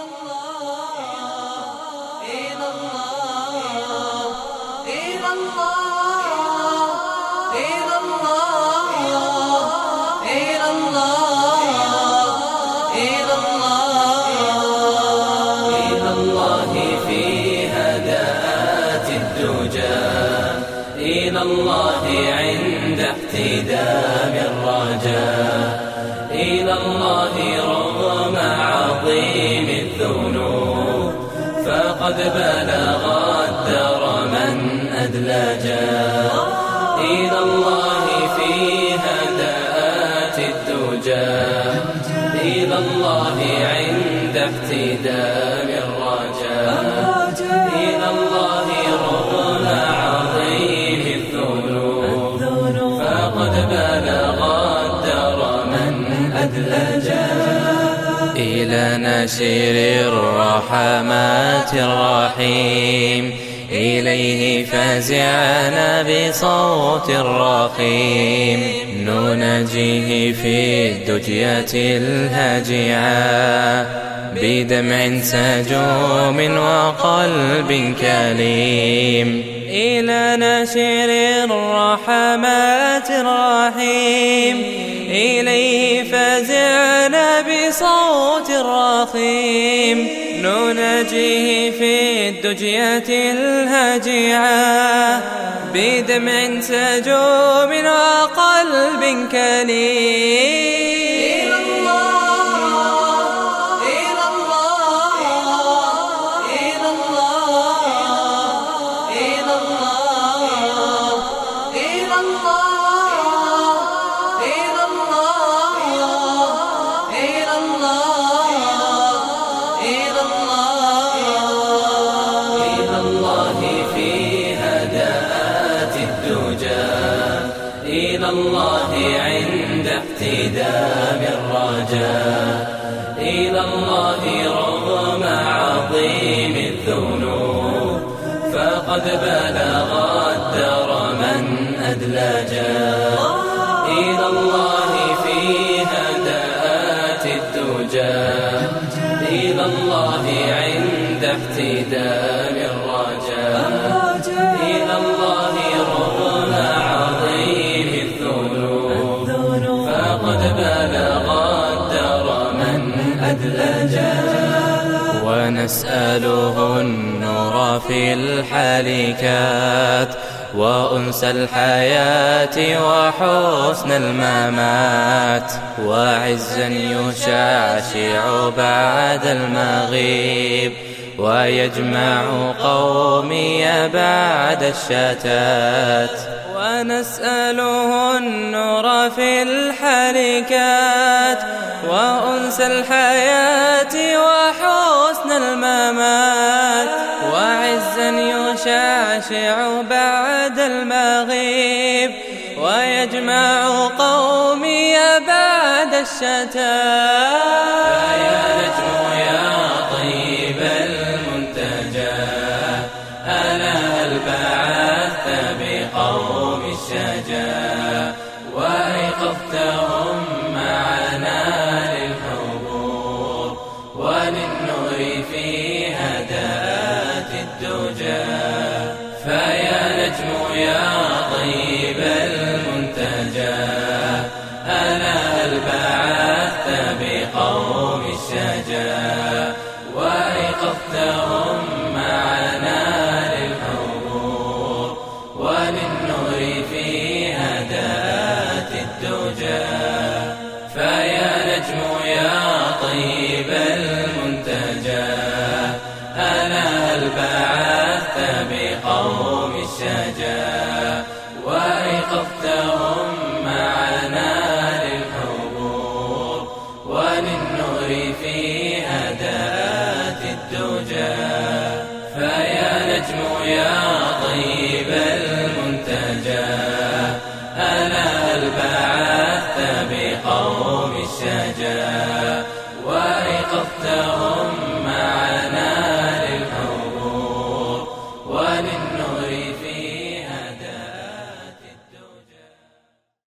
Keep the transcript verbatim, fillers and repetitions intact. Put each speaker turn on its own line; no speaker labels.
إلى الله عند احتدام الرجاء، إلى الله رغم عظيم الذنوب، فقد بلغ الدر من أدلجا. إلى الله في هداءات الدجى، إلى الله عند احتدام الرجاء، إلى الله رغم عظيم الذنوب، فقد بلغ الدر من أدلجا. إلى نشير الرحمات الرحيم، إليه فزعنا بصوت رخيم، نناجيه في الدجية الهاجعة، بدمع سجوم وقلب كليم. إلى نشير الرحمات الرحيم، إليه فزعنا بصوت رخيم، نناجيه في الدجية الهاجعة، بدمع سجوم وقلب كليم. إلى الله عند احتدام الرجاء، إلى الله رغم عظيم الذنوب، فقد بلغ الدر من أدلجا. إلى الله في هداءات الدجى، إلى الله عند احتدام الرجاء، إلى الله رغم عظيم الذنوب، فقد بلغ الدر من أدلجا. ونسأله النور في الحالكات، وأنس الحياة وحسن الممات، وعزا يشعشع بعد المغيب، ويجمع قومي بعد الشتات. ونسأله النور في الحالكات، وأنس الحياة وحسن الممات، وعزا يشعشع بعد المغيب، ويجمع قومي بعد الشتات. فيا نجم يا طيب المنتجى، ألا هل بعثت بقوم الشجا، وأيقظتهم معنا للحبور، وللنور في هداءات الدجى. فيا نجم يا طيب المنتجى، ألا هل بعثت بقوم